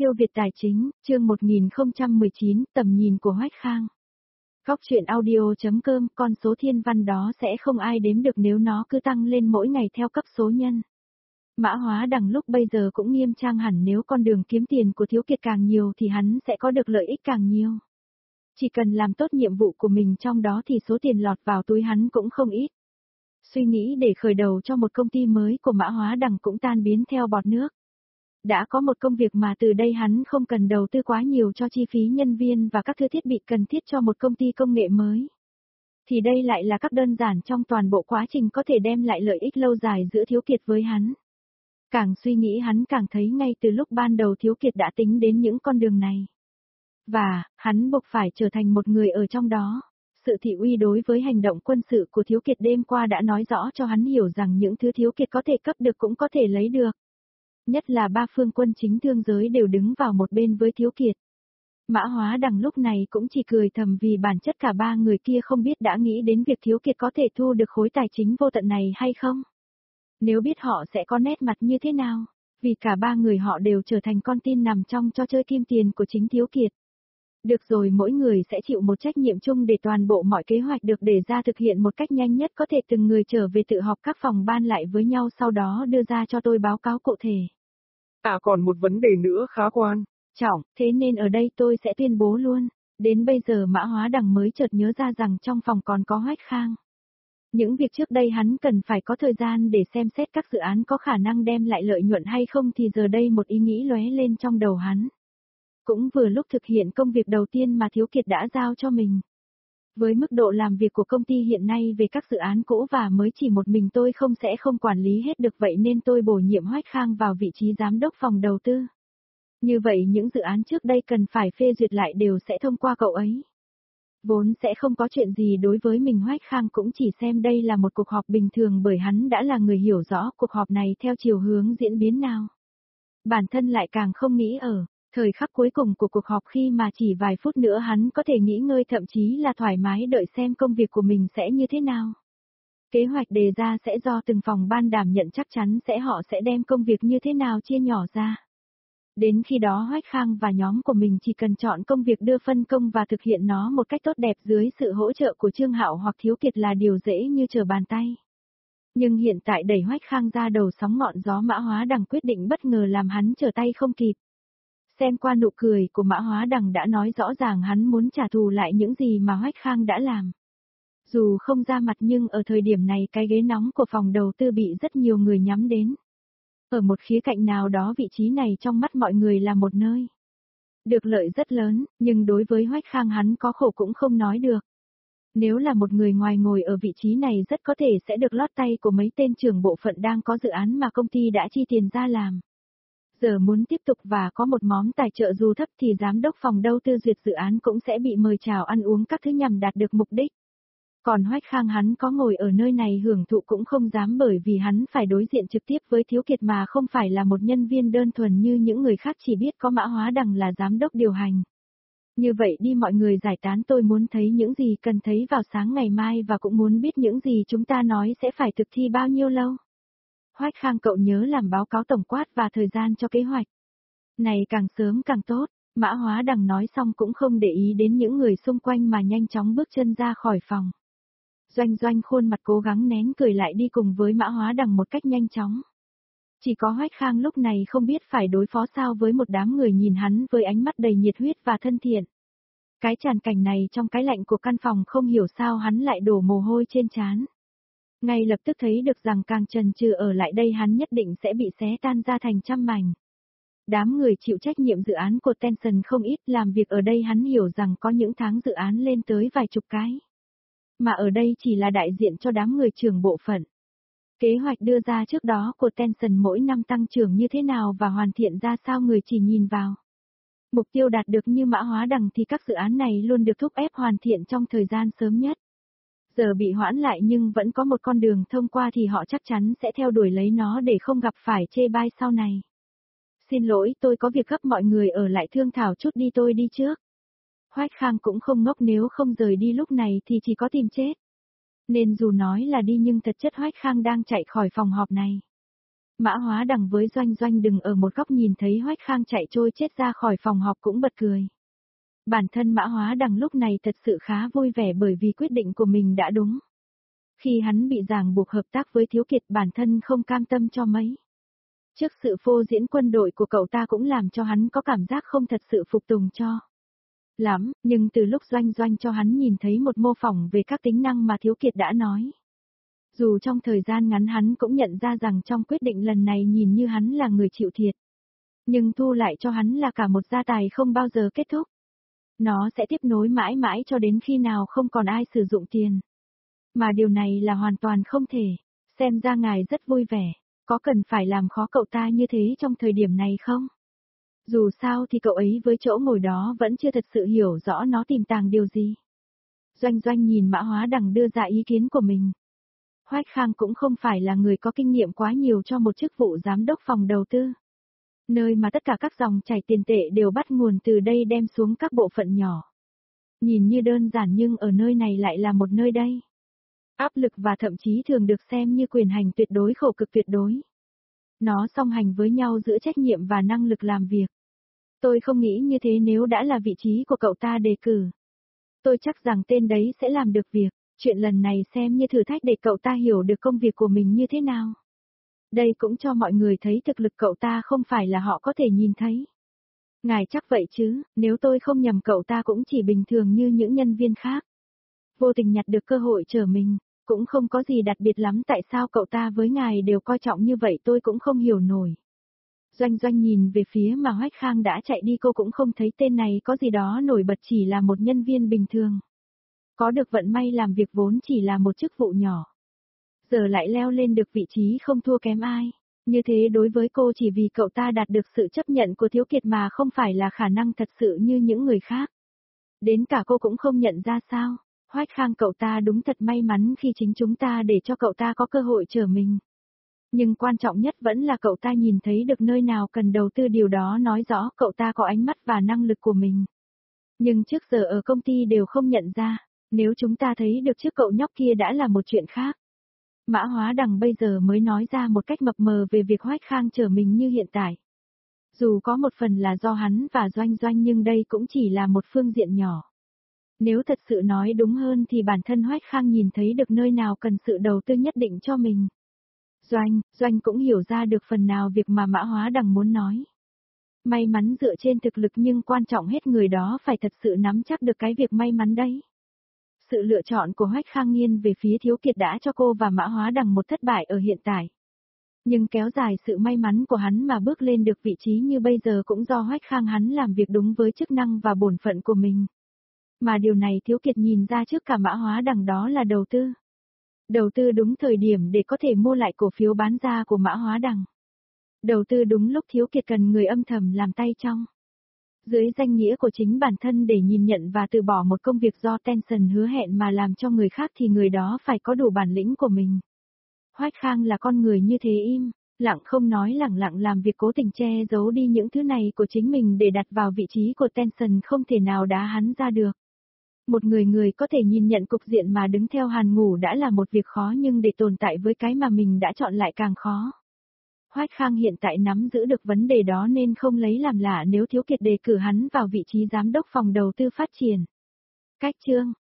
Siêu Việt Tài Chính, chương 1019, tầm nhìn của Hoách Khang. Góc truyện audio.com, con số thiên văn đó sẽ không ai đếm được nếu nó cứ tăng lên mỗi ngày theo cấp số nhân. Mã Hóa Đằng lúc bây giờ cũng nghiêm trang hẳn, nếu con đường kiếm tiền của Thiếu Kiệt càng nhiều thì hắn sẽ có được lợi ích càng nhiều. Chỉ cần làm tốt nhiệm vụ của mình trong đó thì số tiền lọt vào túi hắn cũng không ít. Suy nghĩ để khởi đầu cho một công ty mới của Mã Hóa Đằng cũng tan biến theo bọt nước. Đã có một công việc mà từ đây hắn không cần đầu tư quá nhiều cho chi phí nhân viên và các thứ thiết bị cần thiết cho một công ty công nghệ mới. Thì đây lại là các đơn giản trong toàn bộ quá trình có thể đem lại lợi ích lâu dài giữa Thiếu Kiệt với hắn. Càng suy nghĩ hắn càng thấy ngay từ lúc ban đầu Thiếu Kiệt đã tính đến những con đường này. Và, hắn buộc phải trở thành một người ở trong đó. Sự thị uy đối với hành động quân sự của Thiếu Kiệt đêm qua đã nói rõ cho hắn hiểu rằng những thứ Thiếu Kiệt có thể cấp được cũng có thể lấy được. Nhất là ba phương quân chính thương giới đều đứng vào một bên với Thiếu Kiệt. Mã Hóa Đằng lúc này cũng chỉ cười thầm vì bản chất cả ba người kia không biết đã nghĩ đến việc Thiếu Kiệt có thể thu được khối tài chính vô tận này hay không. Nếu biết họ sẽ có nét mặt như thế nào, vì cả ba người họ đều trở thành con tin nằm trong trò chơi kim tiền của chính Thiếu Kiệt. Được rồi, mỗi người sẽ chịu một trách nhiệm chung để toàn bộ mọi kế hoạch được đề ra thực hiện một cách nhanh nhất có thể, từng người trở về tự họp các phòng ban lại với nhau sau đó đưa ra cho tôi báo cáo cụ thể. Còn một vấn đề nữa khá quan trọng, thế nên ở đây tôi sẽ tuyên bố luôn. Đến bây giờ Mã Hóa Đằng mới chợt nhớ ra rằng trong phòng còn có Hoách Khang. Những việc trước đây hắn cần phải có thời gian để xem xét các dự án có khả năng đem lại lợi nhuận hay không thì giờ đây một ý nghĩ lóe lên trong đầu hắn. Cũng vừa lúc thực hiện công việc đầu tiên mà Thiếu Kiệt đã giao cho mình. Với mức độ làm việc của công ty hiện nay về các dự án cũ và mới chỉ một mình tôi sẽ không quản lý hết được, vậy nên tôi bổ nhiệm Hoách Khang vào vị trí giám đốc phòng đầu tư. Như vậy những dự án trước đây cần phải phê duyệt lại đều sẽ thông qua cậu ấy. Vốn sẽ không có chuyện gì đối với mình, Hoách Khang cũng chỉ xem đây là một cuộc họp bình thường bởi hắn đã là người hiểu rõ cuộc họp này theo chiều hướng diễn biến nào. Bản thân lại càng không nghĩ ở thời khắc cuối cùng của cuộc họp khi mà chỉ vài phút nữa hắn có thể nghỉ ngơi, thậm chí là thoải mái đợi xem công việc của mình sẽ như thế nào. Kế hoạch đề ra sẽ do từng phòng ban đảm nhận, chắc chắn họ sẽ đem công việc như thế nào chia nhỏ ra. Đến khi đó Hoách Khang và nhóm của mình chỉ cần chọn công việc, đưa phân công và thực hiện nó một cách tốt đẹp dưới sự hỗ trợ của Trương Hạo hoặc Thiếu Kiệt là điều dễ như trở bàn tay. Nhưng hiện tại đẩy Hoách Khang ra đầu sóng ngọn gió, Mã Hóa Đằng quyết định bất ngờ làm hắn trở tay không kịp. Xem qua nụ cười của Mã Hóa Đằng đã nói rõ ràng hắn muốn trả thù lại những gì mà Hoách Khang đã làm. Dù không ra mặt nhưng ở thời điểm này cái ghế nóng của phòng đầu tư bị rất nhiều người nhắm đến. Ở một khía cạnh nào đó vị trí này trong mắt mọi người là một nơi được lợi rất lớn, nhưng đối với Hoách Khang hắn có khổ cũng không nói được. Nếu là một người ngoài ngồi ở vị trí này rất có thể sẽ được lót tay của mấy tên trưởng bộ phận đang có dự án mà công ty đã chi tiền ra làm. Giờ muốn tiếp tục và có một món tài trợ dù thấp thì giám đốc phòng đầu tư duyệt dự án cũng sẽ bị mời chào ăn uống các thứ nhằm đạt được mục đích. Còn Hoách Khang hắn có ngồi ở nơi này hưởng thụ cũng không dám, bởi vì hắn phải đối diện trực tiếp với Thiếu Kiệt mà không phải là một nhân viên đơn thuần như những người khác chỉ biết có Mã Hóa Đằng là giám đốc điều hành. Như vậy đi, mọi người giải tán, tôi muốn thấy những gì cần thấy vào sáng ngày mai và cũng muốn biết những gì chúng ta nói sẽ phải thực thi bao nhiêu lâu. Hoách Khang, cậu nhớ làm báo cáo tổng quát và thời gian cho kế hoạch này càng sớm càng tốt. Mã Hóa Đằng nói xong cũng không để ý đến những người xung quanh mà nhanh chóng bước chân ra khỏi phòng. Doanh Doanh khuôn mặt cố gắng nén cười lại đi cùng với Mã Hóa Đằng một cách nhanh chóng. Chỉ có Hoách Khang lúc này không biết phải đối phó sao với một đám người nhìn hắn với ánh mắt đầy nhiệt huyết và thân thiện. Cái tràn cảnh này trong cái lạnh của căn phòng không hiểu sao hắn lại đổ mồ hôi trên trán. Ngay lập tức thấy được rằng càng chần chừ ở lại đây hắn nhất định sẽ bị xé tan ra thành trăm mảnh. Đám người chịu trách nhiệm dự án của Tension không ít, làm việc ở đây hắn hiểu rằng có những tháng dự án lên tới vài chục cái. Mà ở đây chỉ là đại diện cho đám người trưởng bộ phận. Kế hoạch đưa ra trước đó của Tension mỗi năm tăng trưởng như thế nào và hoàn thiện ra sao người chỉ nhìn vào. Mục tiêu đạt được như Mã Hóa Đằng thì các dự án này luôn được thúc ép hoàn thiện trong thời gian sớm nhất. Giờ bị hoãn lại nhưng vẫn có một con đường thông qua thì họ chắc chắn sẽ theo đuổi lấy nó để không gặp phải chê bai sau này. Xin lỗi, tôi có việc gấp, mọi người ở lại thương thảo chút đi, tôi đi trước. Hoách Khang cũng không ngốc, nếu không rời đi lúc này thì chỉ có tìm chết. Nên dù nói là đi nhưng thật chất Hoách Khang đang chạy khỏi phòng họp này. Mã Hóa Đằng với Doanh Doanh đứng ở một góc nhìn thấy Hoách Khang chạy trôi chết ra khỏi phòng họp cũng bật cười. Bản thân Mã Hóa Đằng lúc này thật sự khá vui vẻ bởi vì quyết định của mình đã đúng. Khi hắn bị ràng buộc hợp tác với Thiếu Kiệt bản thân không cam tâm cho mấy. Trước sự phô diễn quân đội của cậu ta cũng làm cho hắn có cảm giác không thật sự phục tùng cho lắm, nhưng từ lúc Doanh Doanh cho hắn nhìn thấy một mô phỏng về các tính năng mà Thiếu Kiệt đã nói. Dù trong thời gian ngắn hắn cũng nhận ra rằng trong quyết định lần này nhìn như hắn là người chịu thiệt. Nhưng thu lại cho hắn là cả một gia tài không bao giờ kết thúc. Nó sẽ tiếp nối mãi mãi cho đến khi nào không còn ai sử dụng tiền. Mà điều này là hoàn toàn không thể. Xem ra ngài rất vui vẻ. Có cần phải làm khó cậu ta như thế trong thời điểm này không? Dù sao thì cậu ấy với chỗ ngồi đó vẫn chưa thật sự hiểu rõ nó tiềm tàng điều gì. Doanh Doanh nhìn Mã Hóa Đằng đưa ra ý kiến của mình. Hoách Khang cũng không phải là người có kinh nghiệm quá nhiều cho một chức vụ giám đốc phòng đầu tư. Nơi mà tất cả các dòng chảy tiền tệ đều bắt nguồn từ đây đem xuống các bộ phận nhỏ. Nhìn như đơn giản nhưng ở nơi này lại là một nơi đây. Áp lực và thậm chí thường được xem như quyền hành tuyệt đối khổ cực tuyệt đối. Nó song hành với nhau giữa trách nhiệm và năng lực làm việc. Tôi không nghĩ như thế nếu đã là vị trí của cậu ta đề cử. Tôi chắc rằng tên đấy sẽ làm được việc. Chuyện lần này xem như thử thách để cậu ta hiểu được công việc của mình như thế nào. Đây cũng cho mọi người thấy thực lực cậu ta không phải là họ có thể nhìn thấy. Ngài chắc vậy chứ, nếu tôi không nhầm cậu ta cũng chỉ bình thường như những nhân viên khác. Vô tình nhặt được cơ hội trở mình, cũng không có gì đặc biệt lắm tại sao cậu ta với ngài đều coi trọng như vậy tôi cũng không hiểu nổi. Doanh Doanh nhìn về phía mà Hoách Khang đã chạy đi cô cũng không thấy tên này có gì đó nổi bật chỉ là một nhân viên bình thường. Có được vận may làm việc vốn chỉ là một chức vụ nhỏ. Giờ lại leo lên được vị trí không thua kém ai. Như thế đối với cô chỉ vì cậu ta đạt được sự chấp nhận của Thiếu Kiệt mà không phải là khả năng thật sự như những người khác. Đến cả cô cũng không nhận ra sao. Hoách Khang cậu ta đúng thật may mắn khi chính chúng ta để cho cậu ta có cơ hội trở mình. Nhưng quan trọng nhất vẫn là cậu ta nhìn thấy được nơi nào cần đầu tư điều đó nói rõ cậu ta có ánh mắt và năng lực của mình. Nhưng trước giờ ở công ty đều không nhận ra, nếu chúng ta thấy được trước cậu nhóc kia đã là một chuyện khác. Mã Hóa Đằng bây giờ mới nói ra một cách mập mờ về việc Hoách Khang trở mình như hiện tại. Dù có một phần là do hắn và Doanh Doanh nhưng đây cũng chỉ là một phương diện nhỏ. Nếu thật sự nói đúng hơn thì bản thân Hoách Khang nhìn thấy được nơi nào cần sự đầu tư nhất định cho mình. Doanh cũng hiểu ra được phần nào việc mà Mã Hóa Đằng muốn nói. May mắn dựa trên thực lực nhưng quan trọng hết người đó phải thật sự nắm chắc được cái việc may mắn đấy. Sự lựa chọn của Hoách Khang nghiêng về phía Thiếu Kiệt đã cho cô và Mã Hóa Đằng một thất bại ở hiện tại. Nhưng kéo dài sự may mắn của hắn mà bước lên được vị trí như bây giờ cũng do Hoách Khang hắn làm việc đúng với chức năng và bổn phận của mình. Mà điều này Thiếu Kiệt nhìn ra trước cả Mã Hóa Đằng đó là đầu tư. Đầu tư đúng thời điểm để có thể mua lại cổ phiếu bán ra của Mã Hóa Đằng. Đầu tư đúng lúc Thiếu Kiệt cần người âm thầm làm tay trong. Dưới danh nghĩa của chính bản thân để nhìn nhận và từ bỏ một công việc do Tencent hứa hẹn mà làm cho người khác thì người đó phải có đủ bản lĩnh của mình. Hoách Khang là con người như thế im, lặng không nói lẳng lặng làm việc cố tình che giấu đi những thứ này của chính mình để đặt vào vị trí của Tencent không thể nào đá hắn ra được. Một người có thể nhìn nhận cục diện mà đứng theo Hàn Ngủ đã là một việc khó nhưng để tồn tại với cái mà mình đã chọn lại càng khó. Hoách Khang hiện tại nắm giữ được vấn đề đó nên không lấy làm lạ nếu Thiếu Kiệt đề cử hắn vào vị trí giám đốc phòng đầu tư phát triển. Cách chương